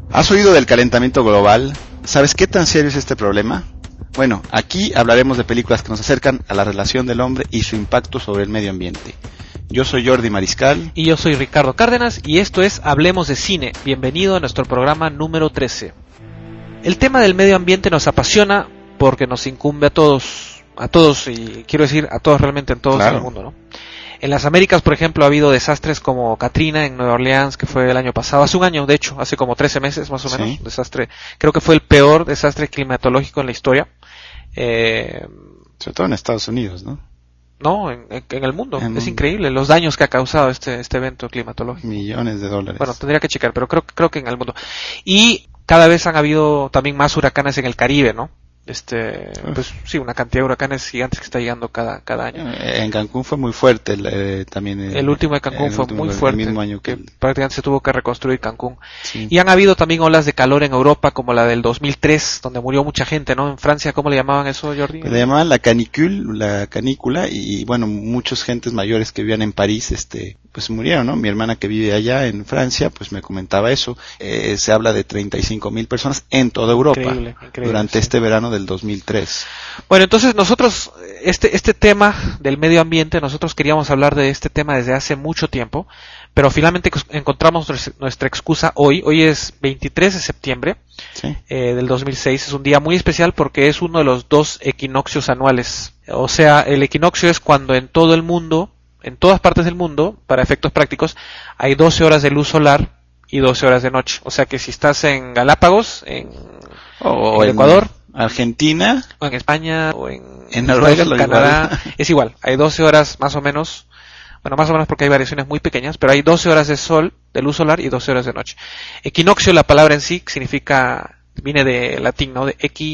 ¿Has oído del calentamiento global? ¿Sabes qué tan serio es este problema? Bueno, aquí hablaremos de películas que nos acercan a la relación del hombre y su impacto sobre el medio ambiente. Yo soy Jordi Mariscal. Y yo soy Ricardo Cárdenas y esto es Hablemos de Cine. Bienvenido a nuestro programa número 13. El tema del medio ambiente nos apasiona porque nos incumbe a todos y quiero decir a todos realmente en todo el mundo, ¿no? En las Américas, por ejemplo, ha habido desastres como Katrina en Nueva Orleans, que fue el año pasado, hace un año, de hecho, hace como 13 meses más o menos, Sí. Desastre, creo que fue el peor desastre climatológico en la historia. Sobre todo en Estados Unidos, ¿no? No, en el mundo. Es increíble los daños que ha causado este evento climatológico. Millones de dólares. Bueno, tendría que checar, pero creo que en el mundo. Y cada vez han habido también más huracanes en el Caribe, ¿no? Pues sí, una cantidad de huracanes gigantes que está llegando cada año. En Cancún fue muy fuerte también. El último de Cancún fue muy fuerte, el mismo año que prácticamente se tuvo que reconstruir Cancún. Sí. Y han habido también olas de calor en Europa, como la del 2003, donde murió mucha gente, ¿no? En Francia, ¿cómo le llamaban eso, Jordi? Le llamaban la canícula, y bueno, muchos gentes mayores que vivían en París, pues murieron, ¿no? Mi hermana que vive allá en Francia, pues me comentaba eso. Se habla de 35,000 personas en toda Europa. Increíble, durante este verano del 2003. Bueno, entonces nosotros, este tema del medio ambiente, nosotros queríamos hablar de este tema desde hace mucho tiempo, pero finalmente encontramos nuestra excusa hoy. Hoy es 23 de septiembre Sí. Del 2006. Es un día muy especial porque es uno de los 2 equinoccios anuales. O sea, el equinoccio es cuando en todo el mundo, en todas partes del mundo, para efectos prácticos, hay 12 horas de luz solar y 12 horas de noche. O sea que si estás en Galápagos, en Ecuador, Argentina, o en España, o en Noruega, Canadá, es igual. Hay 12 horas más o menos, bueno, más o menos porque hay variaciones muy pequeñas, pero hay 12 horas de sol, de luz solar, y 12 horas de noche. Equinoccio, la palabra en sí, viene de latín, ¿no? De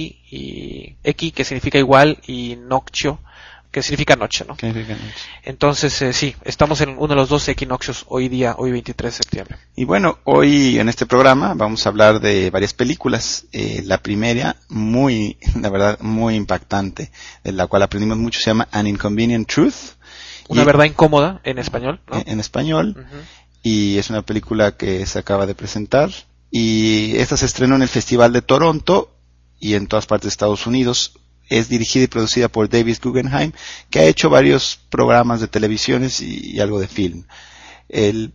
equi, que significa igual, y noctio, que significa noche, ¿no? Entonces, sí, estamos en uno de los 2 equinoccios hoy 23 de septiembre. Y bueno, hoy en este programa vamos a hablar de varias películas. La primera, la verdad, muy impactante, de la cual aprendimos mucho, se llama An Inconvenient Truth. Una verdad incómoda en español, ¿no? En español. Uh-huh. Y es una película que se acaba de presentar. Y esta se estrenó en el Festival de Toronto y en todas partes de Estados Unidos. Es dirigida y producida por David Guggenheim, que ha hecho varios programas de televisiones y algo de film. El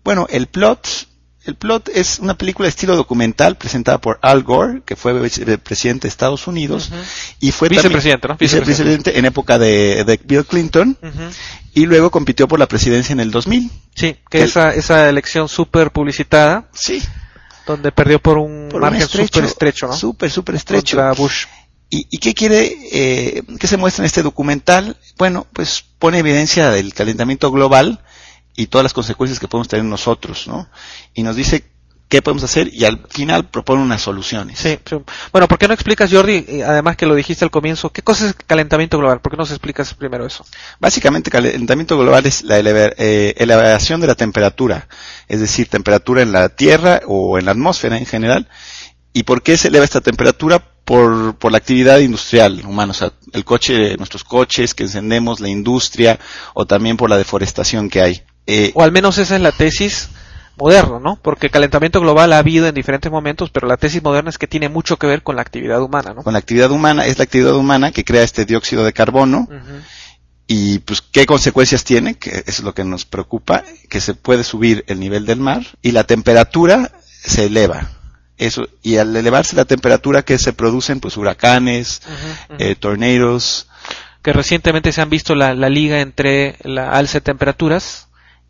plot es una película de estilo documental presentada por Al Gore, que fue vicepresidente de Estados Unidos, uh-huh. y fue vicepresidente, ¿no? Vicepresidente en época de Bill Clinton, uh-huh. Y luego compitió por la presidencia en el 2000. Sí, esa elección súper publicitada. Sí. Donde perdió por un margen súper estrecho, ¿no? Súper estrecho. Contra Bush. ¿Y qué qué se muestra en este documental? Bueno, pues pone evidencia del calentamiento global y todas las consecuencias que podemos tener nosotros, ¿no? Y nos dice qué podemos hacer y al final propone unas soluciones. Sí. Bueno, ¿por qué no explicas, Jordi, además que lo dijiste al comienzo, qué cosa es calentamiento global? ¿Por qué no nos explicas primero eso? Básicamente, calentamiento global es la elevación de la temperatura, es decir, temperatura en la Tierra o en la atmósfera en general. ¿Y por qué se eleva esta temperatura? Por la actividad industrial humana, o sea, nuestros coches que encendemos, la industria, o también por la deforestación que hay. O al menos esa es la tesis moderna, ¿no? Porque calentamiento global ha habido en diferentes momentos, pero la tesis moderna es que tiene mucho que ver con la actividad humana, ¿no? Con la actividad humana, es la actividad humana que crea este dióxido de carbono. Uh-huh. Y pues, ¿qué consecuencias tiene? Que eso es lo que nos preocupa, que se puede subir el nivel del mar y la temperatura se eleva. Eso, y al elevarse la temperatura, que se producen pues huracanes, uh-huh. Tornados. Que recientemente se han visto la liga entre la alza de temperaturas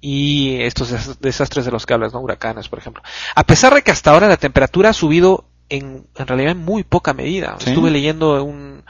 y estos desastres de los que hablas, ¿no? Huracanes, por ejemplo. A pesar de que hasta ahora la temperatura ha subido en realidad en muy poca medida. ¿Sí? Estuve leyendo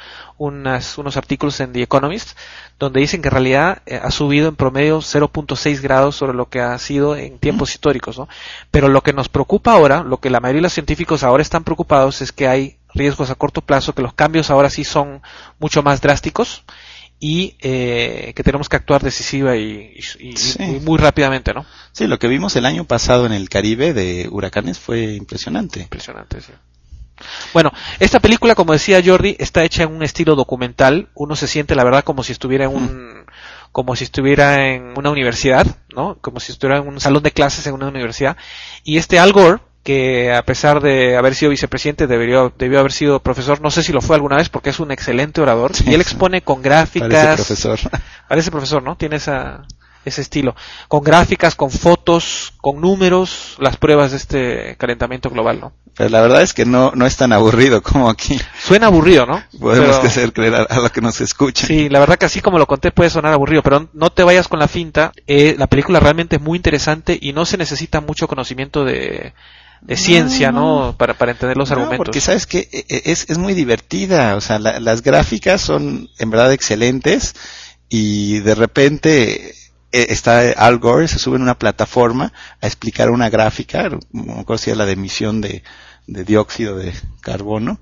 unos artículos en The Economist donde dicen que en realidad ha subido en promedio 0.6 grados sobre lo que ha sido en tiempos históricos, ¿no? Pero lo que nos preocupa ahora, lo que la mayoría de los científicos ahora están preocupados, es que hay riesgos a corto plazo, que los cambios ahora sí son mucho más drásticos y que tenemos que actuar decisiva y muy rápidamente, ¿no? Sí, lo que vimos el año pasado en el Caribe de huracanes fue impresionante. Impresionante, sí. Bueno, esta película, como decía Jordi, está hecha en un estilo documental. Uno se siente, la verdad, como si estuviera en una universidad, ¿no? Como si estuviera en un salón de clases en una universidad. Y Al Gore, que a pesar de haber sido vicepresidente debió haber sido profesor, no sé si lo fue alguna vez porque es un excelente orador, Sí, y él expone con gráficas. Parece profesor, ¿no? Tiene ese estilo, con gráficas, con fotos, con números, las pruebas de este calentamiento global, ¿no? Pero la verdad es que no es tan aburrido como aquí. Suena aburrido, ¿no? Podemos hacer creer a lo que nos escuchan. Sí, la verdad que así como lo conté puede sonar aburrido, pero no te vayas con la finta. La película realmente es muy interesante y no se necesita mucho conocimiento de ciencia, ¿no? Para entender los argumentos. Porque sabes que es muy divertida, o sea, las gráficas son en verdad excelentes y de repente está Al Gore, se sube en una plataforma a explicar una gráfica, no me acuerdo si era la de emisión de dióxido de carbono,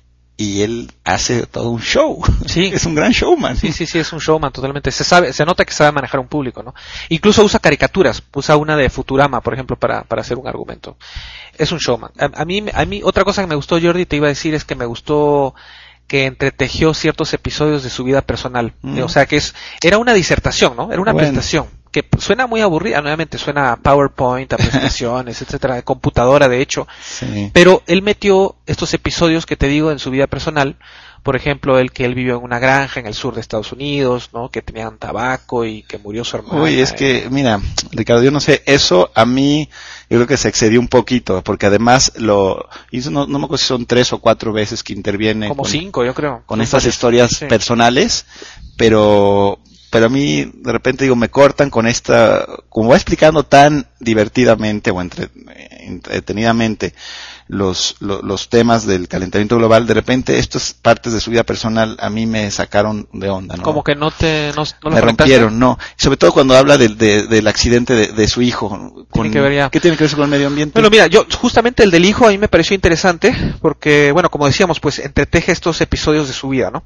y él hace todo un show. Sí. Es un gran showman. Sí, es un showman totalmente. Se nota que sabe manejar un público, ¿no? Incluso usa caricaturas, usa una de Futurama, por ejemplo, para hacer un argumento. Es un showman. A mí otra cosa que me gustó, Jordi, te iba a decir, es que me gustó que entretejió ciertos episodios de su vida personal. O sea, que era una disertación, ¿no? Era una presentación. Que suena muy aburrida, nuevamente suena a PowerPoint, a presentaciones, etcétera, de computadora de hecho. Sí. Pero él metió estos episodios que te digo en su vida personal. Por ejemplo, él vivió en una granja en el sur de Estados Unidos, ¿no? Que tenían tabaco y que murió su hermana. Uy, es que, mira, Ricardo, yo no sé, eso a mí, yo creo que se excedió un poquito, porque además lo hizo, no me acuerdo si son 3 o 4 veces que interviene. Como 5, yo creo. Con estas historias personales, pero a mí, de repente digo, me cortan con esta, como va explicando tan divertidamente o entretenidamente los temas del calentamiento global, de repente estas partes de su vida personal a mí me sacaron de onda, ¿no? Como que no me rompieron, no. Sobre todo cuando habla del accidente de su hijo. ¿Qué tiene que ver eso con el medio ambiente? Bueno, mira, justamente el del hijo a mí me pareció interesante porque, bueno, como decíamos, pues entreteje estos episodios de su vida, ¿no?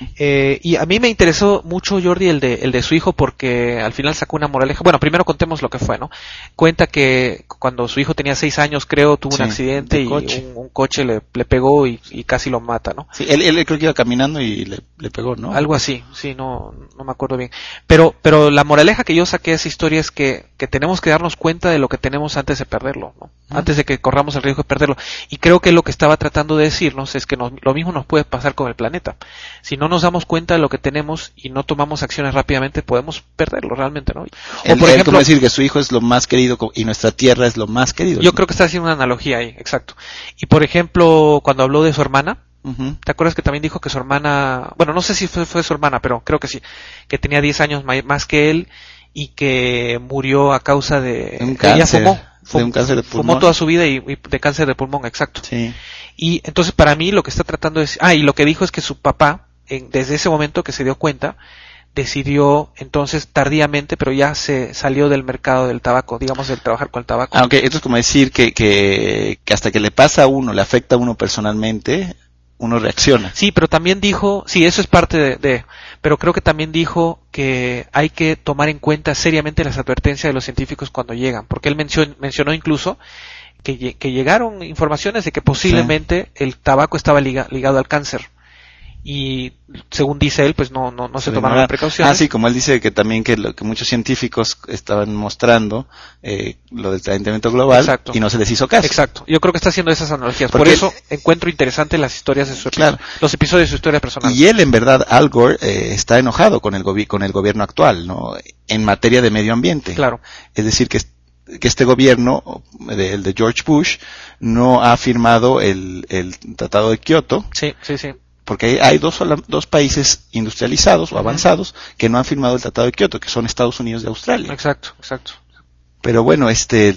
Y a mí me interesó mucho, Jordi, el de su hijo porque al final sacó una moraleja. Bueno, primero contemos lo que fue, ¿no? Cuenta que cuando su hijo tenía 6 años, creo, tuvo un accidente y un coche le pegó y casi lo mata, ¿no? Sí, él creo que iba caminando y le pegó, ¿no? Algo así, sí, no me acuerdo bien. Pero la moraleja que yo saqué de esa historia es que tenemos que darnos cuenta de lo que tenemos antes de perderlo, ¿no? Antes de que corramos el riesgo de perderlo. Y creo que lo que estaba tratando de decirnos es que lo mismo nos puede pasar con el planeta. Si no nos damos cuenta de lo que tenemos y no tomamos acciones rápidamente, podemos perderlo realmente, ¿no? O por ejemplo, decir que su hijo es lo más querido y nuestra tierra es lo más querido. Yo creo que está haciendo una analogía ahí, exacto. Y por ejemplo, cuando habló de su hermana, ¿te acuerdas que también dijo que su hermana, bueno, no sé si fue su hermana, pero creo que sí, que tenía 10 años más que él y que murió a causa de un cáncer, ella de un cáncer de pulmón. Fumó toda su vida y de cáncer de pulmón, exacto. Sí. Y entonces para mí lo que está tratando es, y lo que dijo es que su papá, desde ese momento que se dio cuenta, decidió entonces tardíamente, pero ya se salió del mercado del tabaco, digamos, del trabajar con el tabaco. Aunque esto es como decir que hasta que le pasa a uno, le afecta a uno personalmente, uno reacciona. Sí, pero también dijo, sí, eso es parte pero creo que también dijo que hay que tomar en cuenta seriamente las advertencias de los científicos cuando llegan, porque él mencionó incluso que llegaron informaciones de que posiblemente el tabaco estaba ligado al cáncer. Y según dice él, pues no se tomaron las precauciones. Sí, como él dice que también que muchos científicos estaban mostrando lo del calentamiento global. Exacto. Y no se les hizo caso. Exacto. Yo creo que está haciendo esas analogías. Porque por eso encuentro interesante las historias de los episodios de su historia personal. Y él, en verdad, Al Gore, está enojado con el gobierno actual, ¿no? En materia de medio ambiente. Claro. Es decir, que este gobierno, el de George Bush, no ha firmado el Tratado de Kioto. Sí. Porque hay dos países industrializados o avanzados que no han firmado el Tratado de Kioto, que son Estados Unidos y Australia. Exacto. Pero bueno,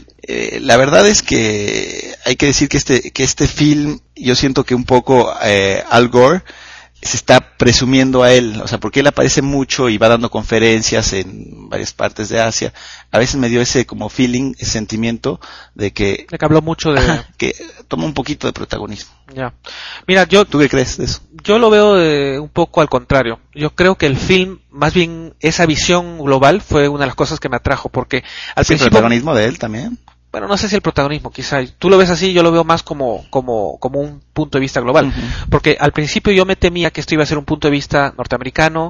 la verdad es que hay que decir que este film, yo siento que un poco Al Gore se está presumiendo a él, o sea, porque él aparece mucho y va dando conferencias en varias partes de Asia. A veces me dio ese como feeling, ese sentimiento de que habló mucho de que toma un poquito de protagonismo. Ya. Mira, ¿tú qué crees de eso? Yo lo veo un poco al contrario. Yo creo que el film, más bien esa visión global fue una de las cosas que me atrajo, porque al principio ¿el protagonismo de él también? Bueno, no sé si el protagonismo, quizá. Tú lo ves así, yo lo veo más como un punto de vista global. Porque al principio yo me temía que esto iba a ser un punto de vista norteamericano,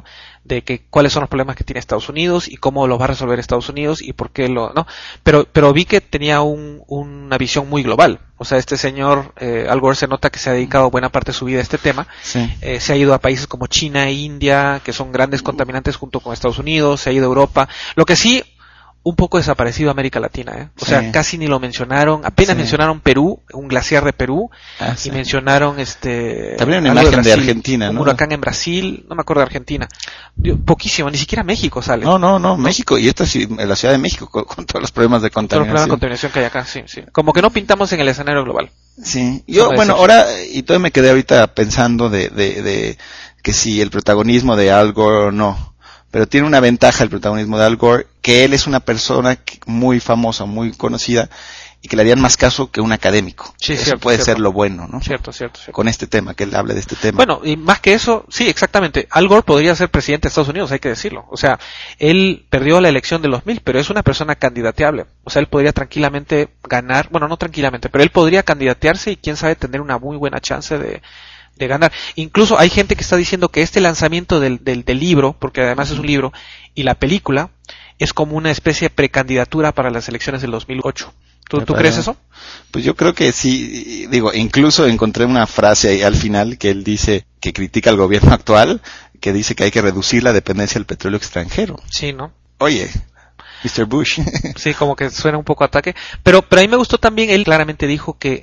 de que cuáles son los problemas que tiene Estados Unidos y cómo los va a resolver Estados Unidos y por qué no, pero vi que tenía una visión muy global. O sea, este señor Al Gore se nota que se ha dedicado buena parte de su vida a este tema. Sí. Se ha ido a países como China e India, que son grandes contaminantes junto con Estados Unidos, se ha ido a Europa. Lo que sí, un poco desaparecido América Latina, O sea, casi ni lo mencionaron, apenas mencionaron Perú, un glaciar de Perú, y mencionaron también una imagen de Argentina, un ¿no? huracán en Brasil, no me acuerdo de Argentina. Poquísimo, ni siquiera México sale. No, México, y esta es la Ciudad de México con todos los problemas de contaminación. Todos los problemas de contaminación que hay acá, sí. Como que no pintamos en el escenario global. Sí, yo, bueno, ahora, y todavía me quedé ahorita pensando de que si el protagonismo de Al Gore o no. Pero tiene una ventaja el protagonismo de Al Gore, que él es una persona muy famosa, muy conocida, y que le harían más caso que un académico. Sí, eso cierto, puede cierto. ser lo bueno, ¿no? Cierto. Con este tema, que él hable de este tema. Bueno, y más que eso, sí, exactamente. Al Gore podría ser presidente de Estados Unidos, hay que decirlo. O sea, él perdió la elección de los 2000, pero es una persona candidateable. O sea, él podría tranquilamente ganar, bueno, no tranquilamente, pero él podría candidatearse y quién sabe tener una muy buena chance de ganar. Incluso hay gente que está diciendo que este lanzamiento del libro, porque además es un libro, y la película, es como una especie de precandidatura para las elecciones del 2008. ¿Tú crees eso? Pues yo creo que sí, digo, incluso encontré una frase ahí al final que él dice que critica al gobierno actual, que dice que hay que reducir la dependencia del petróleo extranjero. Sí, ¿no? Oye, Mr. Bush. Sí, como que suena un poco ataque. Pero a mí me gustó también, él claramente dijo que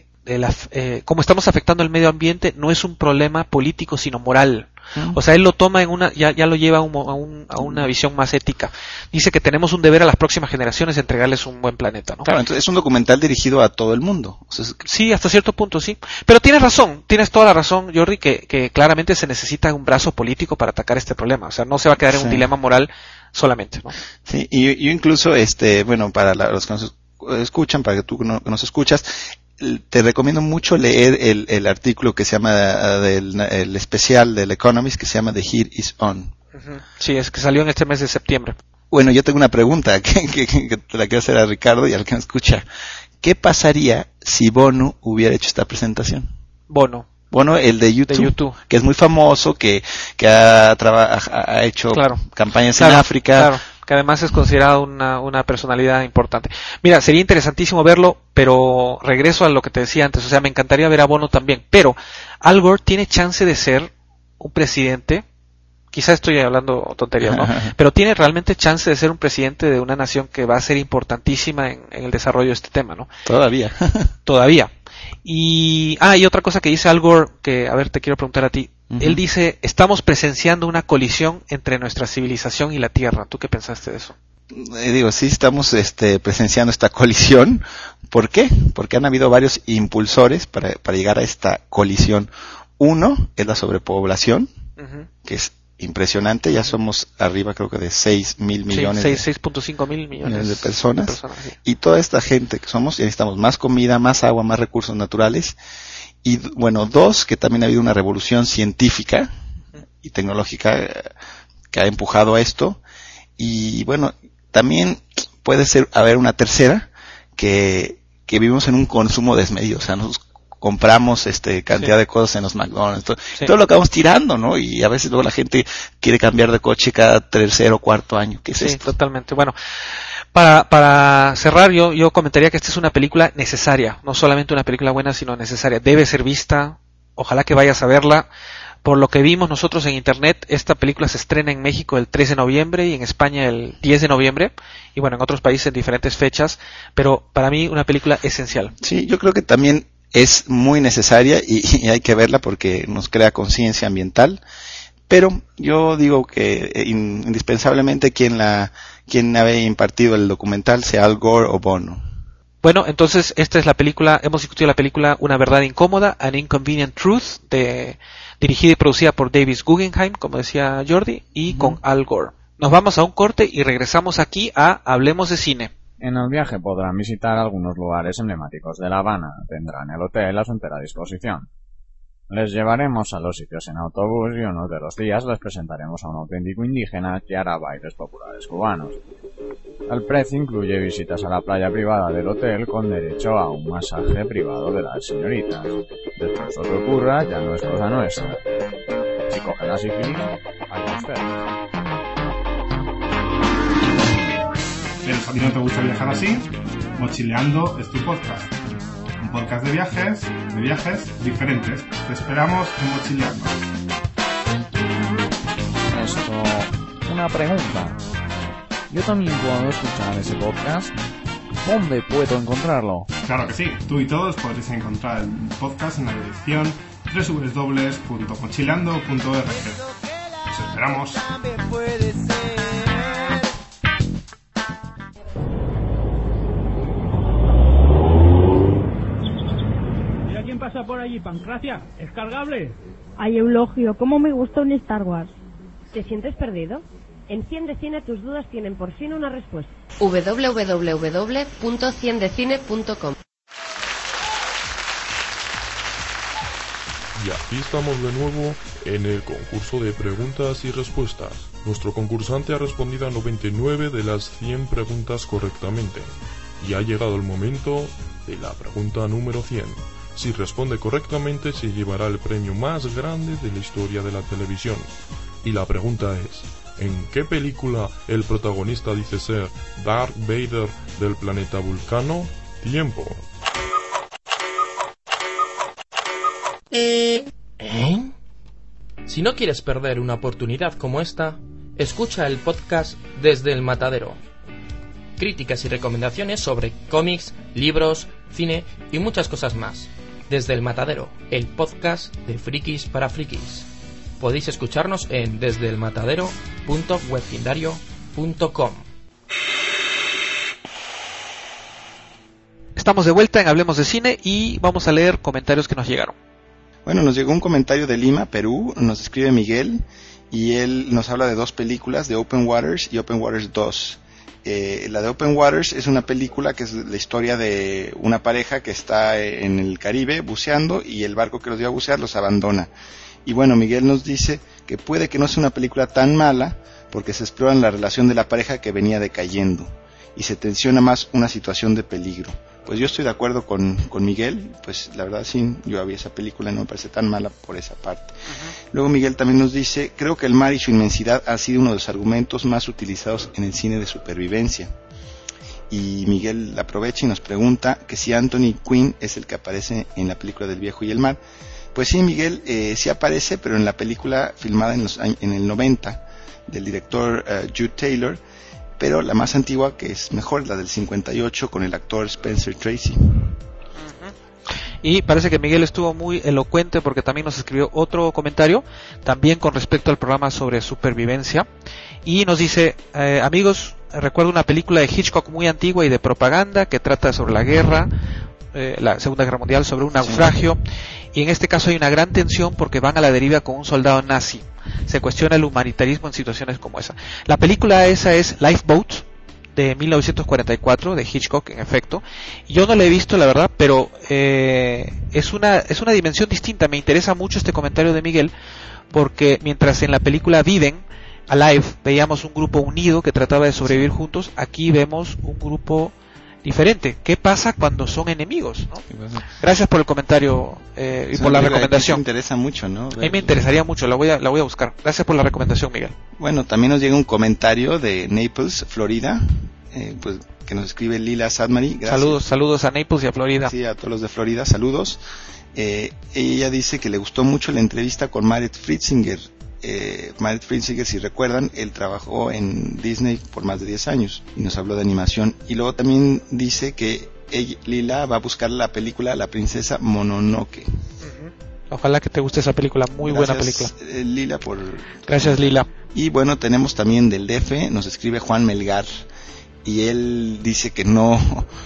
como estamos afectando el medio ambiente, no es un problema político, sino moral. O sea, él lo toma en ya lo lleva a una visión más ética. Dice que tenemos un deber a las próximas generaciones de entregarles un buen planeta, ¿no? Claro, entonces es un documental dirigido a todo el mundo. O sea, sí, hasta cierto punto sí. Pero tienes toda la razón, Jordi, que claramente se necesita un brazo político para atacar este problema. O sea, no se va a quedar en un dilema moral solamente, ¿no? Sí, y yo incluso, bueno, para los que nos escuchan, para que tú que nos escuchas, te recomiendo mucho leer el artículo que se llama el especial del Economist que se llama The Heat is On. Sí, es que salió en este mes de septiembre. Bueno, yo tengo una pregunta que te la quiero hacer a Ricardo y al que me escucha. ¿Qué pasaría si Bono hubiera hecho esta presentación? Bono, el de YouTube, que es muy famoso, que ha hecho campañas en África. Claro, que además es considerado una personalidad importante. Mira, sería interesantísimo verlo, pero regreso a lo que te decía antes, o sea, me encantaría ver a Bono también, pero Al Gore tiene chance de ser un presidente, quizás estoy hablando tonterías, ¿no? Pero tiene realmente chance de ser un presidente de una nación que va a ser importantísima en el desarrollo de este tema, ¿no? Todavía. Y otra cosa que dice Al Gore, que, a ver, te quiero preguntar a ti. Él dice, estamos presenciando una colisión entre nuestra civilización y la Tierra. ¿Tú qué pensaste de eso? Sí estamos presenciando esta colisión. ¿Por qué? Porque han habido varios impulsores para llegar a esta colisión. Uno es la sobrepoblación, que es impresionante. Ya somos arriba, creo que de 6,000 millones. 6.5 mil millones de personas. Sí. Y toda esta gente que somos, necesitamos más comida, más agua, más recursos naturales. Y bueno, dos, que también ha habido una revolución científica y tecnológica que ha empujado a esto. Y bueno, también puede haber una tercera, que vivimos en un consumo desmedido. O sea, nos compramos cantidad de cosas en los McDonald's, todo lo acabamos tirando, ¿no? Y a veces luego la gente quiere cambiar de coche cada tercer o cuarto año. ¿Qué es esto? Totalmente. Bueno, para cerrar, yo comentaría que esta es una película necesaria, no solamente una película buena, sino necesaria. Debe ser vista, ojalá que vayas a verla. Por lo que vimos nosotros en internet, esta película se estrena en México el 3 de noviembre y en España el 10 de noviembre, y bueno, en otros países en diferentes fechas, pero para mí una película esencial. Sí, yo creo que también es muy necesaria y hay que verla porque nos crea conciencia ambiental, pero yo digo que indispensablemente quien había impartido el documental sea Al Gore o Bono. Bueno, entonces esta es la película, hemos discutido la película Una verdad incómoda, An Inconvenient Truth, dirigida y producida por David Guggenheim, como decía Jordi, y con Al Gore. Nos vamos a un corte y regresamos aquí a Hablemos de Cine. En el viaje podrán visitar algunos lugares emblemáticos de La Habana. Tendrán el hotel a su entera disposición. Les llevaremos a los sitios en autobús y uno de los días les presentaremos a un auténtico indígena que hará bailes populares cubanos. El precio incluye visitas a la playa privada del hotel con derecho a un masaje privado de las señoritas. Después lo que ocurra ya no es cosa nuestra. Si cogen la sífilis, allá ustedes. ti no te gusta viajar así, Mochileando es tu podcast. Un podcast de viajes diferentes. Te esperamos en Mochileando. Una pregunta. ¿Yo también puedo escuchar ese podcast? ¿Dónde puedo encontrarlo? Claro que sí, tú y todos podréis encontrar el podcast en la dirección www.mochileando.org. Os esperamos. Mira quién pasa por allí, Pancracia. ¿Es cargable? Ay, Eulogio, cómo me gusta un Star Wars. ¿Te sientes perdido? En 100 de Cine tus dudas tienen por fin una respuesta. www.100decine.com. Y aquí estamos de nuevo en el concurso de preguntas y respuestas. Nuestro concursante ha respondido a 99 de las 100 preguntas correctamente. Y ha llegado el momento de la pregunta número 100. Si responde correctamente se llevará el premio más grande de la historia de la televisión. Y la pregunta es: ¿en qué película el protagonista dice ser Darth Vader del planeta Vulcano? Tiempo. Si no quieres perder una oportunidad como esta, escucha el podcast Desde el Matadero. Críticas y recomendaciones sobre cómics, libros, cine y muchas cosas más. Desde el Matadero, el podcast de frikis para frikis. Podéis escucharnos en desdeelmatadero.webcindario.com. Estamos de vuelta en Hablemos de Cine y vamos a leer comentarios que nos llegaron. Bueno, nos llegó un comentario de Lima, Perú, nos escribe Miguel, y él nos habla de dos películas, de Open Waters y Open Waters 2. La de Open Waters es una película que es la historia de una pareja que está en el Caribe buceando y el barco que los dio a bucear los abandona. Y bueno, Miguel nos dice que puede que no sea una película tan mala porque se explora la relación de la pareja que venía decayendo y se tensiona más una situación de peligro. Pues yo estoy de acuerdo con Miguel, pues la verdad sí, yo vi esa película y no me parece tan mala por esa parte. Luego Miguel también nos dice: creo que el mar y su inmensidad ha sido uno de los argumentos más utilizados en el cine de supervivencia. Y Miguel aprovecha y nos pregunta que si Anthony Quinn es el que aparece en la película del Viejo y el Mar. Pues sí, Miguel, sí aparece, pero en la película filmada en el 90 del director Jude Taylor, pero la más antigua, que es mejor, la del 58, con el actor Spencer Tracy. Y parece que Miguel estuvo muy elocuente porque también nos escribió otro comentario, también con respecto al programa sobre supervivencia, y nos dice: amigos, recuerdo una película de Hitchcock muy antigua y de propaganda que trata sobre la guerra, la Segunda Guerra Mundial, sobre un naufragio, y en este caso hay una gran tensión porque van a la deriva con un soldado nazi. Se cuestiona el humanitarismo en situaciones como esa. La película esa es Lifeboat, de 1944, de Hitchcock, en efecto. Yo no la he visto, la verdad, pero es una dimensión distinta. Me interesa mucho este comentario de Miguel, porque mientras en la película Viven, Alive, veíamos un grupo unido que trataba de sobrevivir juntos, aquí vemos un grupo diferente. ¿Qué pasa cuando son enemigos, ¿no? Gracias por el comentario y por la recomendación. Me interesa mucho, ¿no? A mí me interesaría mucho, la voy a buscar. Gracias por la recomendación, Miguel. Bueno, también nos llega un comentario de Naples, Florida, pues que nos escribe Lila Sadmari. Saludos a Naples y a Florida. Sí, a todos los de Florida, saludos. Ella dice que le gustó mucho la entrevista con Marit Fritzinger. Marit Fritzinger, si recuerdan, él trabajó en Disney por más de 10 años y nos habló de animación. Y luego también dice que Lila va a buscar la película La Princesa Mononoke. Ojalá que te guste esa película, muy buena película. Lila, Gracias, Lila. Y bueno, tenemos también del DF, nos escribe Juan Melgar, y él dice que no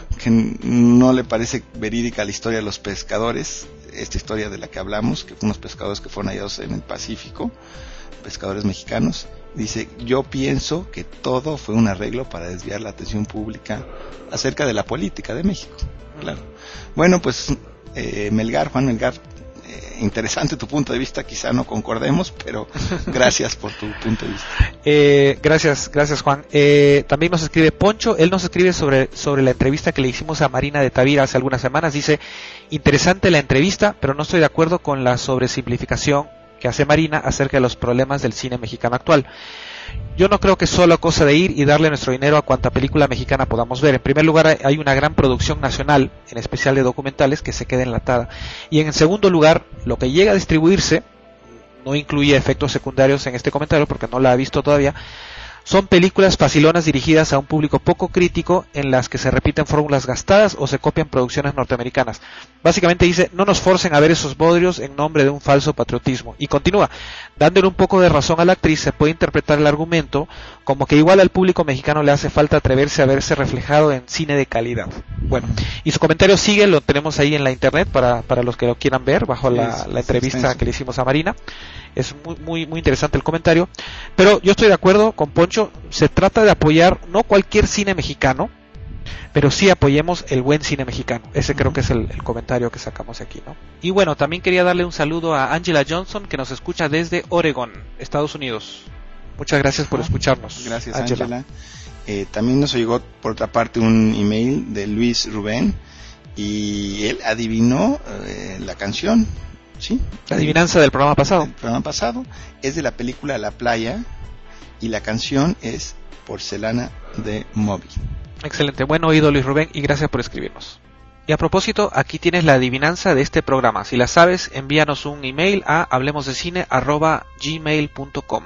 le parece verídica la historia de los pescadores, esta historia de la que hablamos, que fueron unos pescadores que fueron hallados en el Pacífico, pescadores mexicanos. Dice: yo pienso que todo fue un arreglo para desviar la atención pública acerca de la política de México. Claro. Bueno, pues Juan Melgar, interesante tu punto de vista, quizá no concordemos, pero gracias por tu punto de vista. Gracias Juan. También nos escribe Poncho, él nos escribe sobre la entrevista que le hicimos a Marina de Tavira hace algunas semanas. Dice: interesante la entrevista, pero no estoy de acuerdo con la sobresimplificación que hace Marina acerca de los problemas del cine mexicano actual. Yo no creo que es solo cosa de ir y darle nuestro dinero a cuanta película mexicana podamos ver. En primer lugar, hay una gran producción nacional, en especial de documentales, que se queda enlatada. Y en segundo lugar, lo que llega a distribuirse, no incluye efectos secundarios en este comentario porque no la he visto todavía, son películas facilonas dirigidas a un público poco crítico en las que se repiten fórmulas gastadas o se copian producciones norteamericanas. Básicamente dice, no nos forcen a ver esos bodrios en nombre de un falso patriotismo. Y continúa, dándole un poco de razón a la actriz, se puede interpretar el argumento como que igual al público mexicano le hace falta atreverse a verse reflejado en cine de calidad. Bueno, y su comentario sigue, lo tenemos ahí en la internet para los que lo quieran ver, bajo la entrevista que le hicimos a Marina. Es muy interesante el comentario, pero yo estoy de acuerdo con Poncho, se trata de apoyar no cualquier cine mexicano, pero sí apoyemos el buen cine mexicano. Ese creo que es el comentario que sacamos aquí, ¿no? Y bueno, también quería darle un saludo a Angela Johnson, que nos escucha desde Oregon, Estados Unidos. Muchas gracias por escucharnos. Gracias, Angela. También nos llegó por otra parte un email de Luis Rubén y él adivinó la canción. Sí, la adivinanza del programa pasado. El programa pasado es de la película La Playa y la canción es Porcelana de Moby. Excelente, buen oído Luis Rubén y gracias por escribirnos. Y a propósito, aquí tienes la adivinanza de este programa. Si la sabes, envíanos un email a hablemosdecine@gmail.com.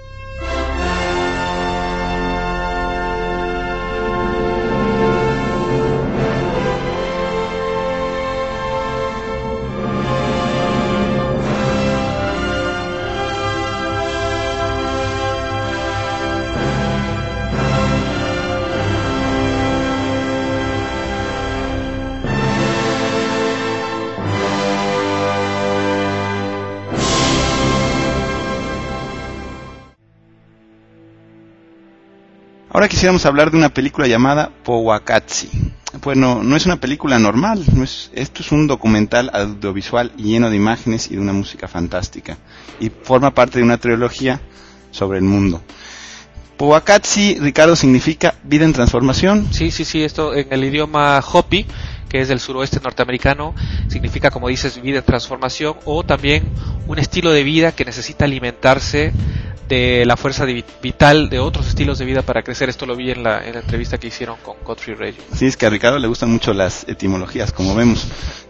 Ahora quisiéramos hablar de una película llamada Powakatsi. Bueno, no es una película normal, esto es un documental audiovisual lleno de imágenes y de una música fantástica. Y forma parte de una trilogía sobre el mundo. Powakatsi, Ricardo, significa vida en transformación. Sí, esto en el idioma Hopi, que es del suroeste norteamericano, significa, como dices, vida en transformación, o también un estilo de vida que necesita alimentarse de la fuerza vital de otros estilos de vida para crecer. Esto lo vi en la entrevista que hicieron con Godfrey Reggio. Sí, es que a Ricardo le gustan mucho las etimologías, como vemos.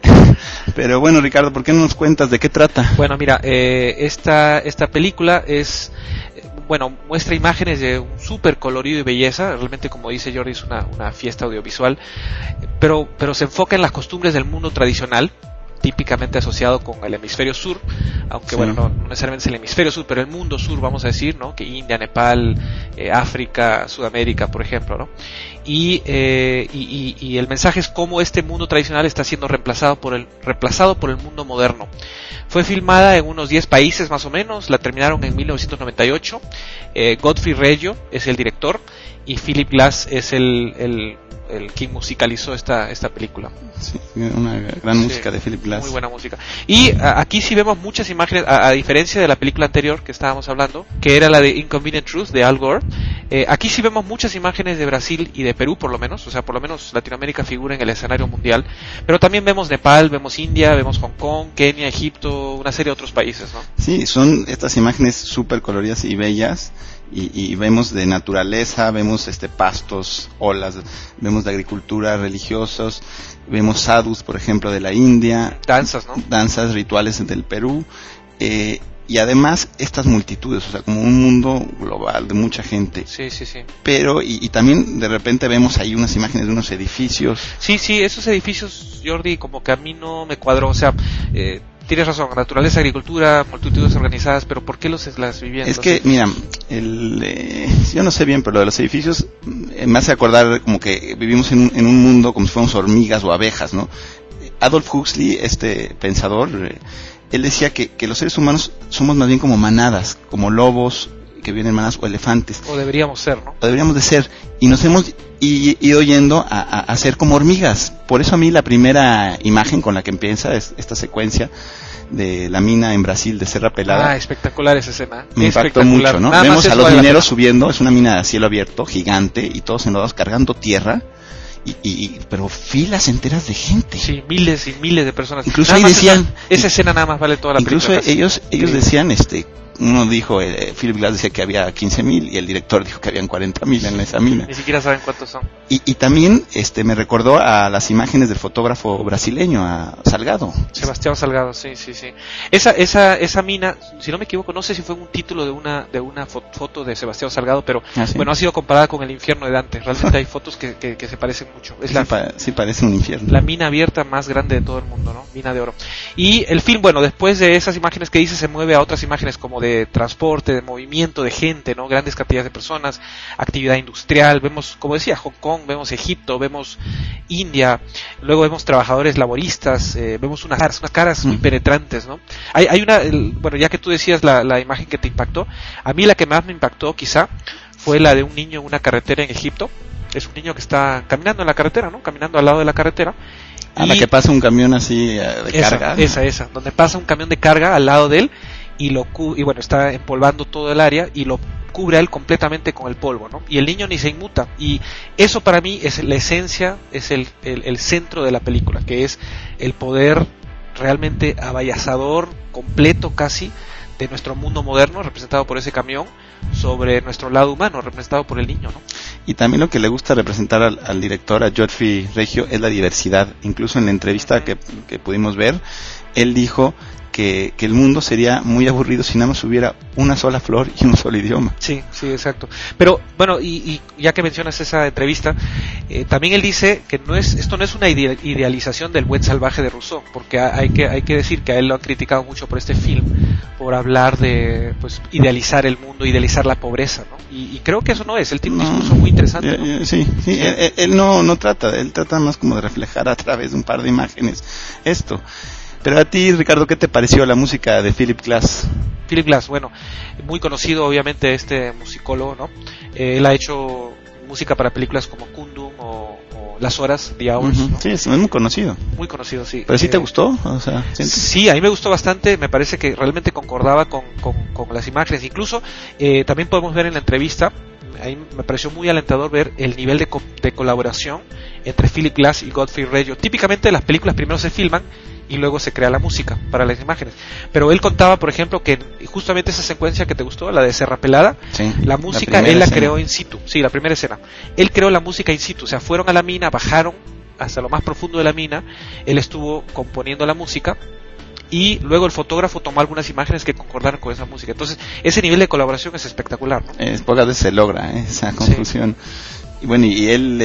Pero bueno, Ricardo, ¿por qué no nos cuentas de qué trata? Bueno, mira, esta película es... muestra imágenes de un súper colorido y belleza. Realmente, como dice Jordi, es una fiesta audiovisual, pero se enfoca en las costumbres del mundo tradicional, típicamente asociado con el hemisferio sur, aunque sí, no necesariamente es el hemisferio sur, pero el mundo sur, vamos a decir, ¿no? Que India, Nepal, África, Sudamérica, por ejemplo, ¿no? Y el mensaje es cómo este mundo tradicional está siendo reemplazado por el mundo moderno. Fue filmada en unos 10 países más o menos, la terminaron en 1998. Godfrey Reggio es el director y Philip Glass es el quien musicalizó esta película. Sí, una gran música de Philip Glass. Muy buena música. Y aquí sí vemos muchas imágenes, a diferencia de la película anterior que estábamos hablando, que era la de Inconvenient Truth de Al Gore. Aquí sí vemos muchas imágenes de Brasil y de Perú, por lo menos. O sea, por lo menos Latinoamérica figura en el escenario mundial. Pero también vemos Nepal, vemos India, vemos Hong Kong, Kenia, Egipto, una serie de otros países, ¿no? Sí, son estas imágenes súper coloridas y bellas. Y vemos de naturaleza, vemos pastos, olas, vemos de agricultura, religiosos, vemos sadhus, por ejemplo, de la India, danzas, ¿no? Danzas, rituales del Perú, y además estas multitudes, o sea, como un mundo global de mucha gente. Sí. Pero, y también de repente vemos ahí unas imágenes de unos edificios. Sí, esos edificios, Jordi, como que a mí no me cuadró, o sea, tienes razón, naturaleza, agricultura, multitudes organizadas, pero ¿por qué las viviendas? Es que, mira, yo no sé bien, pero lo de los edificios me hace acordar como que vivimos en un mundo como si fuéramos hormigas o abejas, ¿no? Adolf Huxley, este pensador, él decía que los seres humanos somos más bien como manadas, como lobos que viven en manadas o elefantes. O deberíamos ser, ¿no? O deberíamos de ser. Y nos hemos ido yendo a ser como hormigas. Por eso a mí la primera imagen con la que empieza es esta secuencia de la mina en Brasil de Serra Pelada. Espectacular esa escena. Me impactó mucho, ¿no? Vemos a los mineros subiendo, es una mina a cielo abierto, gigante, y todos enlodados cargando tierra. pero filas enteras de gente. Sí, miles y miles de personas. Incluso ahí decían, esa escena nada más vale toda la película. Incluso ellos decían, uno dijo, Philip Glass decía que había 15,000 y el director dijo que habían 40,000 en esa mina. Ni siquiera saben cuántos son. Y también me recordó a las imágenes del fotógrafo brasileño, a Salgado. Sebastián Salgado, sí. Esa mina, si no me equivoco, no sé si fue un título de una foto de Sebastián Salgado, pero ¿sí? Bueno, ha sido comparada con el infierno de Dante. Realmente hay fotos que se parecen mucho. Sí, parece un infierno. La mina abierta más grande de todo el mundo, ¿no? Mina de oro. Y el film, bueno, después de esas imágenes que dice, se mueve a otras imágenes como de transporte, de movimiento de gente, ¿no? Grandes cantidades de personas, actividad industrial, vemos, como decía, Hong Kong, vemos Egipto, vemos India, luego vemos trabajadores laboristas, vemos unas caras muy penetrantes, ¿no? Hay una, bueno, ya que tú decías la imagen que te impactó, a mí la que más me impactó quizá fue la de un niño en una carretera en Egipto. Es un niño que está caminando en la carretera, ¿no? Caminando al lado de la carretera. La que pasa un camión así de carga. Esa, donde pasa un camión de carga al lado de él y bueno, está empolvando todo el área y lo cubre a él completamente con el polvo, ¿no? Y el niño ni se inmuta. Y eso para mí es la esencia, es el centro de la película, que es el poder realmente avallazador, completo casi, de nuestro mundo moderno, representado por ese camión, sobre nuestro lado humano, representado por el niño, ¿no? Y también lo que le gusta representar al director, a Godfrey Reggio, es la diversidad. Incluso en la entrevista que pudimos ver, él dijo que el mundo sería muy aburrido si nada más hubiera una sola flor y un solo idioma. Sí, exacto. Pero bueno, y ya que mencionas esa entrevista, también él dice que esto no es una idealización del buen salvaje de Rousseau, porque hay que decir que a él lo han criticado mucho por este film, por hablar de, pues, idealizar el mundo, idealizar la pobreza, ¿no? Y creo que eso no es. Él tiene un discurso muy interesante, ¿no? Sí. Él no trata, él trata más como de reflejar a través de un par de imágenes esto. Pero a ti, Ricardo, ¿qué te pareció la música de Philip Glass? Philip Glass, bueno, muy conocido obviamente este musicólogo, ¿no? Él ha hecho música para películas como Kundun o Las Horas, The Hours, ¿no? Sí, es muy conocido. Muy conocido, sí. ¿Pero sí te gustó? O sea, sí, a mí me gustó bastante, me parece que realmente concordaba con las imágenes. Incluso también podemos ver en la entrevista, ahí me pareció muy alentador ver el nivel de colaboración entre Philip Glass y Godfrey Reggio. Típicamente las películas primero se filman y luego se crea la música para las imágenes. Pero él contaba, por ejemplo, que justamente esa secuencia que te gustó, la de Serra Pelada, sí, la música él la creó in situ. Sí, la primera escena. Él creó la música in situ, o sea, fueron a la mina, bajaron hasta lo más profundo de la mina, él estuvo componiendo la música y luego el fotógrafo tomó algunas imágenes que concordaron con esa música. Entonces, ese nivel de colaboración es espectacular, ¿no? Pocas veces se logra esa conclusión. Sí. Y bueno, y él,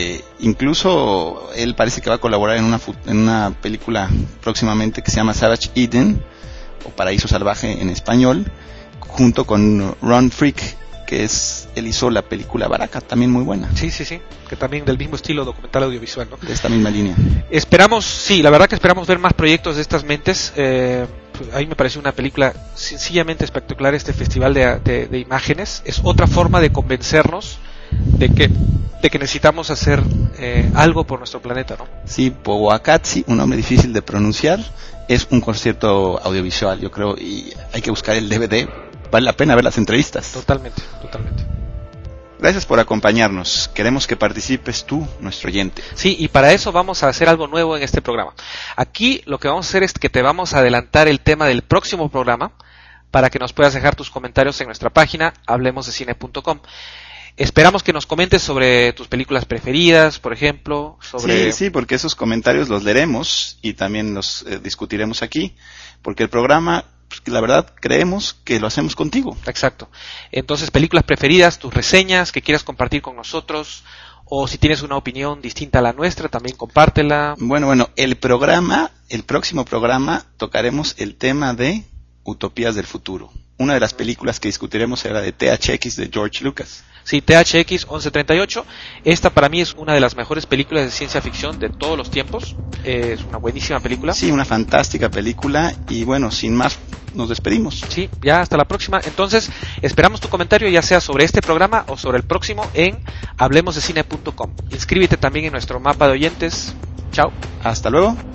incluso él parece que va a colaborar en una película próximamente que se llama Savage Eden, o Paraíso Salvaje en español, junto con Ron Frick, que él hizo la película Baraka, también muy buena. Sí, que también del mismo estilo documental audiovisual, ¿no? De esta misma línea. La verdad que esperamos ver más proyectos de estas mentes. A mí me pareció una película sencillamente espectacular, este festival de imágenes. Es otra forma de convencernos de que necesitamos hacer algo por nuestro planeta, ¿no? Sí, Powakatsi, un nombre difícil de pronunciar, es un concierto audiovisual, yo creo, y hay que buscar el DVD. Vale la pena ver las entrevistas. Totalmente. Gracias por acompañarnos. Queremos que participes tú, nuestro oyente. Sí, y para eso vamos a hacer algo nuevo en este programa. Aquí lo que vamos a hacer es que te vamos a adelantar el tema del próximo programa para que nos puedas dejar tus comentarios en nuestra página hablemosdecine.com. Esperamos que nos comentes sobre tus películas preferidas, por ejemplo, Sí, porque esos comentarios los leeremos y también los discutiremos aquí, porque el programa, pues, la verdad, creemos que lo hacemos contigo. Exacto. Entonces, películas preferidas, tus reseñas que quieras compartir con nosotros, o si tienes una opinión distinta a la nuestra, también compártela. Bueno, el próximo programa tocaremos el tema de Utopías del Futuro. Una de las películas que discutiremos será de THX de George Lucas. Sí, THX 1138. Esta para mí es una de las mejores películas de ciencia ficción de todos los tiempos. Es una buenísima película. Sí, una fantástica película. Y bueno, sin más, nos despedimos. Sí, ya hasta la próxima. Entonces, esperamos tu comentario, ya sea sobre este programa o sobre el próximo, en hablemosdecine.com. Inscríbete también en nuestro mapa de oyentes. Chao. Hasta luego.